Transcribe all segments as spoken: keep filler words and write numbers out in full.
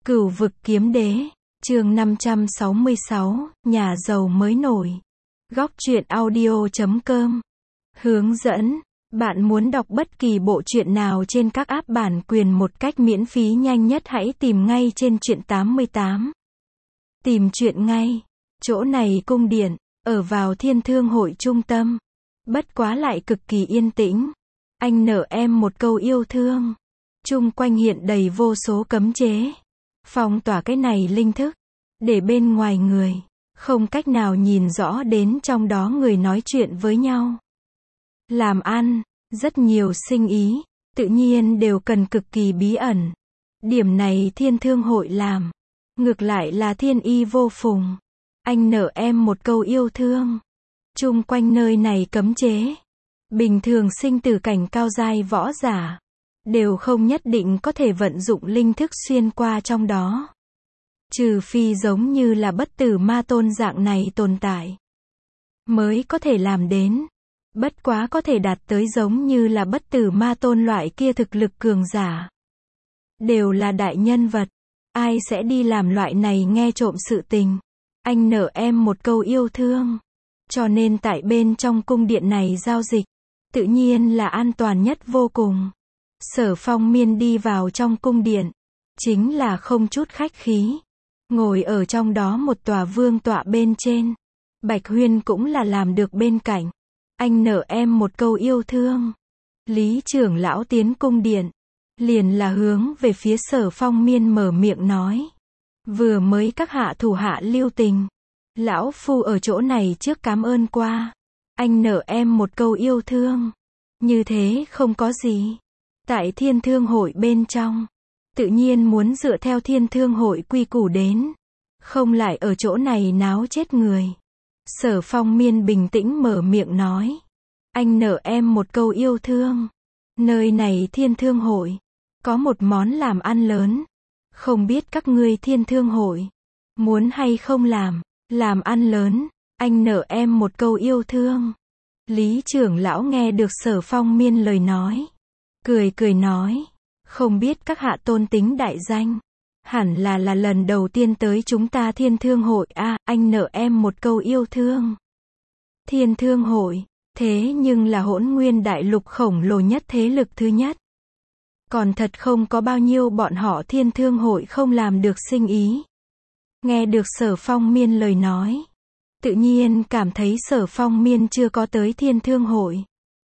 Cửu vực kiếm đế, chương năm trăm sáu mươi sáu, nhà giàu mới nổi. Góc truyện audio chấm com. Hướng dẫn, bạn muốn đọc bất kỳ bộ truyện nào trên các app bản quyền một cách miễn phí nhanh nhất hãy tìm ngay trên truyện tám mươi tám. Tìm truyện ngay. Chỗ này cung điện, ở vào Thiên Thương Hội trung tâm. Bất quá lại cực kỳ yên tĩnh. Anh nợ em một câu yêu thương. Chung quanh hiện đầy vô số cấm chế. Phong tỏa cái này linh thức. Để bên ngoài người, không cách nào nhìn rõ đến trong đó người nói chuyện với nhau. Làm ăn, rất nhiều sinh ý, tự nhiên đều cần cực kỳ bí ẩn. Điểm này Thiên Thương Hội làm. Ngược lại là thiên y vô phùng. Anh nợ em một câu yêu thương. Chung quanh nơi này cấm chế. Bình thường sinh tử cảnh cao giai võ giả. Đều không nhất định có thể vận dụng linh thức xuyên qua trong đó. Trừ phi giống như là bất tử ma tôn dạng này tồn tại. Mới có thể làm đến. Bất quá có thể đạt tới giống như là bất tử ma tôn loại kia thực lực cường giả. Đều là đại nhân vật. Ai sẽ đi làm loại này nghe trộm sự tình. Anh nợ em một câu yêu thương. Cho nên tại bên trong cung điện này giao dịch. Tự nhiên là an toàn nhất vô cùng. Sở Phong Miên đi vào trong cung điện. Chính là không chút khách khí. Ngồi ở trong đó một tòa vương tọa bên trên. Bạch Huyên cũng là làm được bên cạnh. Anh nợ em một câu yêu thương. Lý trưởng lão tiến cung điện. Liền là hướng về phía Sở Phong Miên mở miệng nói. Vừa mới các hạ thủ hạ lưu tình. Lão phu ở chỗ này trước cảm ơn qua. Anh nợ em một câu yêu thương. Như thế không có gì. Tại Thiên Thương Hội bên trong. Tự nhiên muốn dựa theo Thiên Thương Hội quy củ đến. Không lại ở chỗ này náo chết người. Sở Phong Miên bình tĩnh mở miệng nói. Anh nợ em một câu yêu thương. Nơi này Thiên Thương Hội. Có một món làm ăn lớn. Không biết các ngươi Thiên Thương Hội. Muốn hay không làm. Làm ăn lớn. Anh nợ em một câu yêu thương. Lý trưởng lão nghe được Sở Phong Miên lời nói. Cười cười nói. Không biết các hạ tôn tính đại danh. Hẳn là là lần đầu tiên tới chúng ta Thiên Thương Hội a à, anh nợ em một câu yêu thương. Thiên Thương Hội. Thế nhưng là hỗn nguyên đại lục khổng lồ nhất thế lực thứ nhất. Còn thật không có bao nhiêu bọn họ Thiên Thương Hội không làm được sinh ý. Nghe được Sở Phong Miên lời nói. Tự nhiên cảm thấy Sở Phong Miên chưa có tới Thiên Thương Hội.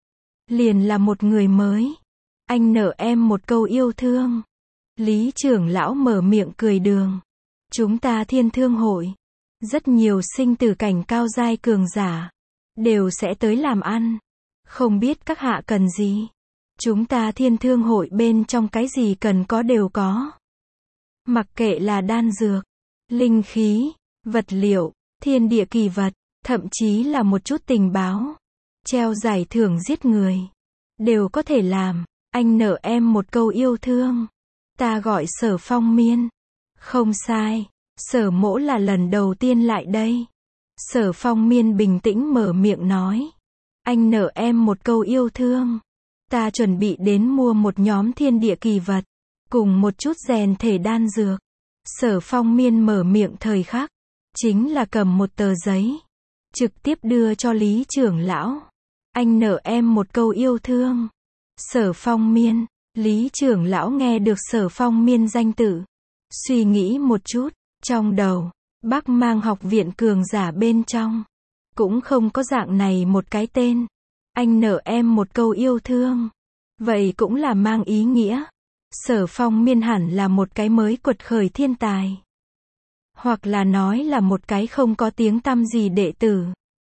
Liền là một người mới. Anh nợ em một câu yêu thương. Lý trưởng lão mở miệng cười đường. Chúng ta Thiên Thương Hội. Rất nhiều sinh tử cảnh cao giai cường giả. Đều sẽ tới làm ăn. Không biết các hạ cần gì. Chúng ta Thiên Thương Hội bên trong cái gì cần có đều có. Mặc kệ là đan dược, linh khí, vật liệu, thiên địa kỳ vật, thậm chí là một chút tình báo. Treo giải thưởng giết người. Đều có thể làm. Anh nợ em một câu yêu thương. Ta gọi Sở Phong Miên. Không sai. Sở mỗ là lần đầu tiên lại đây. Sở Phong Miên bình tĩnh mở miệng nói. Anh nợ em một câu yêu thương. Ta chuẩn bị đến mua một nhóm thiên địa kỳ vật. Cùng một chút rèn thể đan dược. Sở Phong Miên mở miệng thời khắc. Chính là cầm một tờ giấy. Trực tiếp đưa cho Lý trưởng lão. Anh nợ em một câu yêu thương. Sở Phong Miên. Lý trưởng lão nghe được Sở Phong Miên danh tự. Suy nghĩ một chút. Trong đầu. Bắc Mang học viện cường giả bên trong. Cũng không có dạng này một cái tên. Anh nợ em một câu yêu thương. Vậy cũng là mang ý nghĩa. Sở Phong Miên hẳn là một cái mới quật khởi thiên tài. Hoặc là nói là một cái không có tiếng tăm gì đệ tử.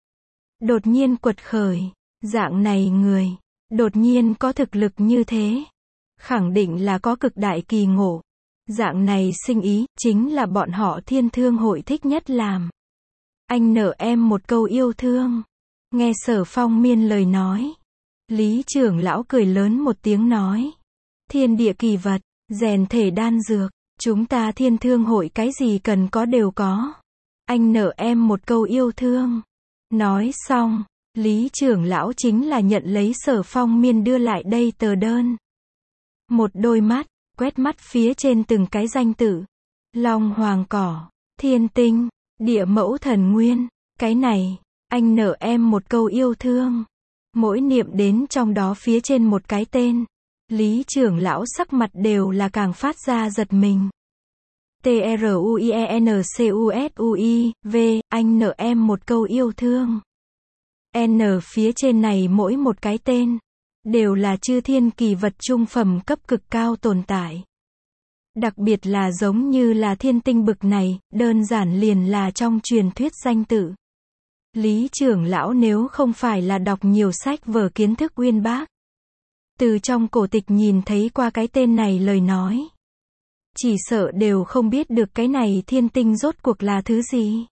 Đột nhiên quật khởi. Dạng này người. Đột nhiên có thực lực như thế. Khẳng định là có cực đại kỳ ngộ. Dạng này sinh ý, chính là bọn họ Thiên Thương Hội thích nhất làm. Anh nợ em một câu yêu thương. Nghe Sở Phong Miên lời nói. Lý trưởng lão cười lớn một tiếng nói. Thiên địa kỳ vật, rèn thể đan dược. Chúng ta Thiên Thương Hội cái gì cần có đều có. Anh nợ em một câu yêu thương. Nói xong. Lý trưởng lão chính là nhận lấy Sở Phong Miên đưa lại đây tờ đơn. Một đôi mắt, quét mắt phía trên từng cái danh tự. long hoàng cỏ, thiên tinh, địa mẫu thần nguyên. Cái này, anh nợ em một câu yêu thương. Mỗi niệm đến trong đó phía trên một cái tên, Lý trưởng lão sắc mặt đều là càng phát ra giật mình. T R U I E N C U S U I, V, anh nợ em một câu yêu thương. N phía trên này mỗi một cái tên, đều là chư thiên kỳ vật trung phẩm cấp cực cao tồn tại. Đặc biệt là giống như là thiên tinh bực này, đơn giản liền là trong truyền thuyết danh tự. Lý trưởng lão nếu không phải là đọc nhiều sách vở kiến thức uyên bác, từ trong cổ tịch nhìn thấy qua cái tên này lời nói, chỉ sợ đều không biết được cái này thiên tinh rốt cuộc là thứ gì.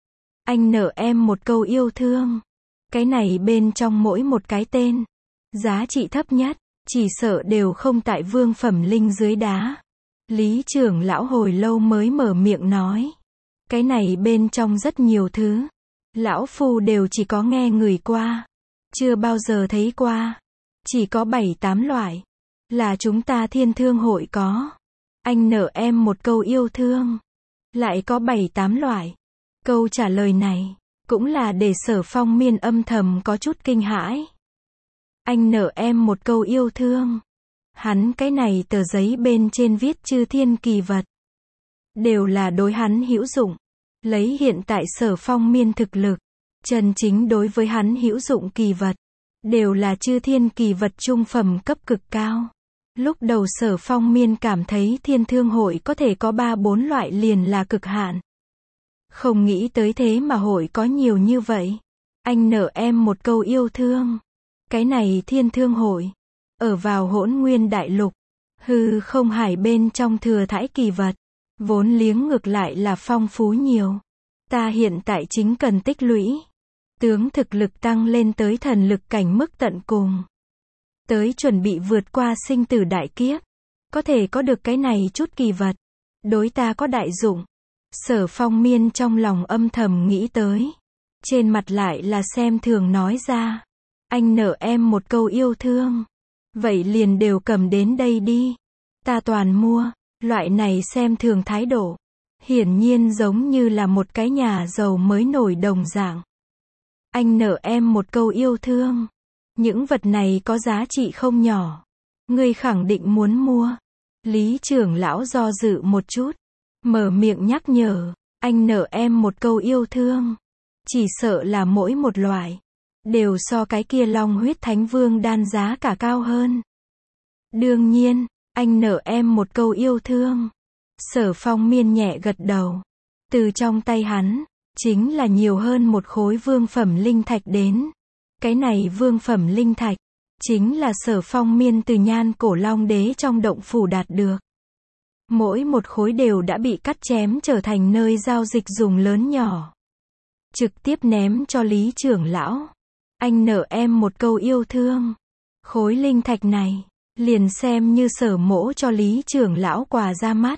Anh nợ em một câu yêu thương. Cái này bên trong mỗi một cái tên, giá trị thấp nhất, chỉ sợ đều không tại vương phẩm linh dưới đá. Lý trưởng lão hồi lâu mới mở miệng nói. Cái này bên trong rất nhiều thứ, lão phu đều chỉ có nghe người qua, chưa bao giờ thấy qua. Chỉ có bảy tám loại, là chúng ta thiên thương hội có. Anh nợ em một câu yêu thương, lại có bảy tám loại. Câu trả lời này, cũng là để Sở Phong Miên âm thầm có chút kinh hãi. Anh nợ em một câu yêu thương. Hắn cái này tờ giấy bên trên viết chư thiên kỳ vật, đều là đối hắn hữu dụng. Lấy hiện tại Sở Phong Miên thực lực, chân chính đối với hắn hữu dụng kỳ vật, đều là chư thiên kỳ vật trung phẩm cấp cực cao. Lúc đầu Sở Phong Miên cảm thấy thiên thương hội có thể có ba bốn loại liền là cực hạn. Không nghĩ tới thế mà hội có nhiều như vậy. Anh nợ em một câu yêu thương. Cái này thiên thương hội, ở vào hỗn nguyên đại lục, hư không hải bên trong thừa thãi kỳ vật, vốn liếng ngược lại là phong phú nhiều. Ta hiện tại chính cần tích lũy, tướng thực lực tăng lên tới thần lực cảnh mức tận cùng, tới chuẩn bị vượt qua sinh tử đại kiếp, có thể có được cái này chút kỳ vật, đối ta có đại dụng. Sở Phong Miên trong lòng âm thầm nghĩ tới, trên mặt lại là xem thường nói ra. Anh nợ em một câu yêu thương, vậy liền đều cầm đến đây đi, ta toàn mua. Loại này xem thường thái độ, hiển nhiên giống như là một cái nhà giàu mới nổi đồng dạng. Anh nợ em một câu yêu thương, những vật này có giá trị không nhỏ, ngươi khẳng định muốn mua. Lý trưởng lão do dự một chút, mở miệng nhắc nhở. Anh nợ em một câu yêu thương, chỉ sợ là mỗi một loại, đều so cái kia long huyết thánh vương đan giá cả cao hơn. Đương nhiên, anh nợ em một câu yêu thương. Sở Phong Miên nhẹ gật đầu. Từ trong tay hắn, chính là nhiều hơn một khối vương phẩm linh thạch đến. Cái này vương phẩm linh thạch, chính là Sở Phong Miên từ Nhan Cổ Long Đế trong động phủ đạt được. Mỗi một khối đều đã bị cắt chém trở thành nơi giao dịch dùng lớn nhỏ, trực tiếp ném cho Lý trưởng lão. Anh nợ em một câu yêu thương. Khối linh thạch này, liền xem như Sở mỗ cho Lý trưởng lão quà ra mắt.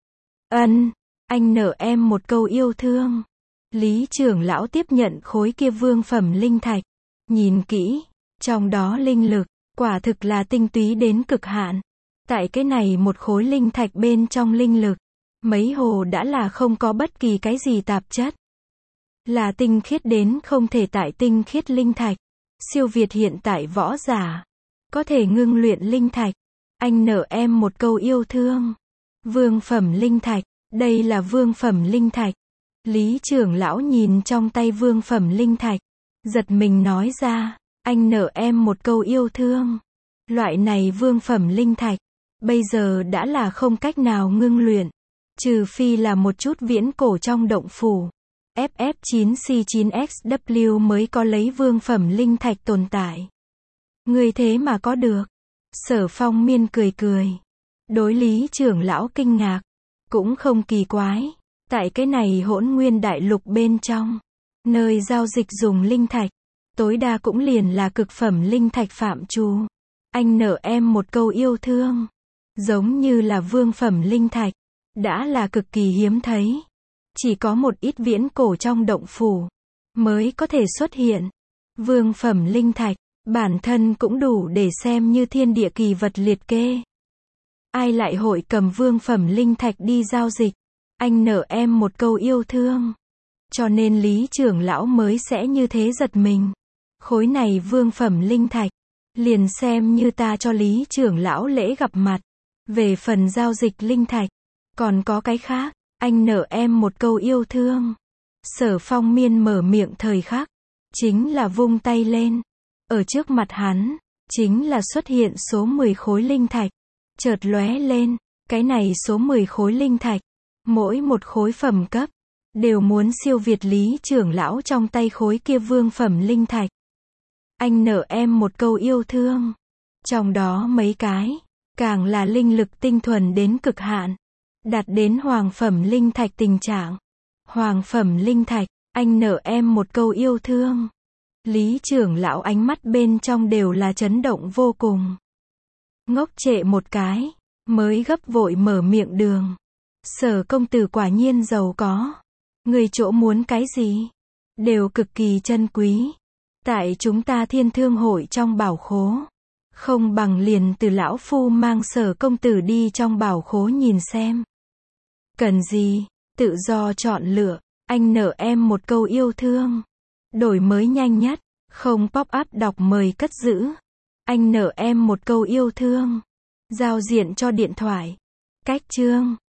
Ân, anh nợ em một câu yêu thương. Lý trưởng lão tiếp nhận khối kia vương phẩm linh thạch, nhìn kỹ, trong đó linh lực, quả thực là tinh túy đến cực hạn. Tại cái này một khối linh thạch bên trong linh lực, mấy hồ đã là không có bất kỳ cái gì tạp chất. Là tinh khiết đến không thể tại tinh khiết linh thạch, siêu việt hiện tại võ giả, có thể ngưng luyện linh thạch. Anh nợ em một câu yêu thương. Vương phẩm linh thạch, đây là vương phẩm linh thạch. Lý trưởng lão nhìn trong tay vương phẩm linh thạch, giật mình nói ra, anh nợ em một câu yêu thương. Loại này vương phẩm linh thạch, bây giờ đã là không cách nào ngưng luyện, trừ phi là một chút viễn cổ trong động phủ. F F chín C chín X W mới có lấy vương phẩm linh thạch tồn tại. Người thế mà có được. Sở Phong Miên cười cười. Đối Lý trưởng lão kinh ngạc, cũng không kỳ quái. Tại cái này hỗn nguyên đại lục bên trong, nơi giao dịch dùng linh thạch, tối đa cũng liền là cực phẩm linh thạch phạm trù. Anh nợ em một câu yêu thương, giống như là vương phẩm linh thạch, đã là cực kỳ hiếm thấy. Chỉ có một ít viễn cổ trong động phủ, mới có thể xuất hiện. Vương phẩm linh thạch, bản thân cũng đủ để xem như thiên địa kỳ vật liệt kê. Ai lại hội cầm vương phẩm linh thạch đi giao dịch? anh nợ em một câu yêu thương. Cho nên Lý trưởng lão mới sẽ như thế giật mình. Khối này vương phẩm linh thạch, liền xem như ta cho Lý trưởng lão lễ gặp mặt. Về phần giao dịch linh thạch, còn có cái khác, anh nợ em một câu yêu thương. Sở Phong Miên mở miệng thời khắc, chính là vung tay lên. Ở trước mặt hắn, chính là xuất hiện số mười khối linh thạch. Chợt lóe lên, cái này số mười khối linh thạch, mỗi một khối phẩm cấp, đều muốn siêu việt Lý trưởng lão trong tay khối kia vương phẩm linh thạch. Anh nợ em một câu yêu thương. Trong đó mấy cái, càng là linh lực tinh thuần đến cực hạn, đạt đến hoàng phẩm linh thạch tình trạng. Hoàng phẩm linh thạch, anh nợ em một câu yêu thương. Lý trưởng lão ánh mắt bên trong đều là chấn động vô cùng. Ngốc trệ một cái, mới gấp vội mở miệng đường. Sở công tử quả nhiên giàu có. Người chỗ muốn cái gì, đều cực kỳ chân quý. Tại chúng ta Thiên Thương hội trong bảo khố. Không bằng liền từ lão phu mang Sở công tử đi trong bảo khố nhìn xem. Cần gì, tự do chọn lựa, anh nợ em một câu yêu thương. Đổi mới nhanh nhất, không pop up đọc mời cất giữ. Anh nợ em một câu yêu thương. Giao diện cho điện thoại. Cách chương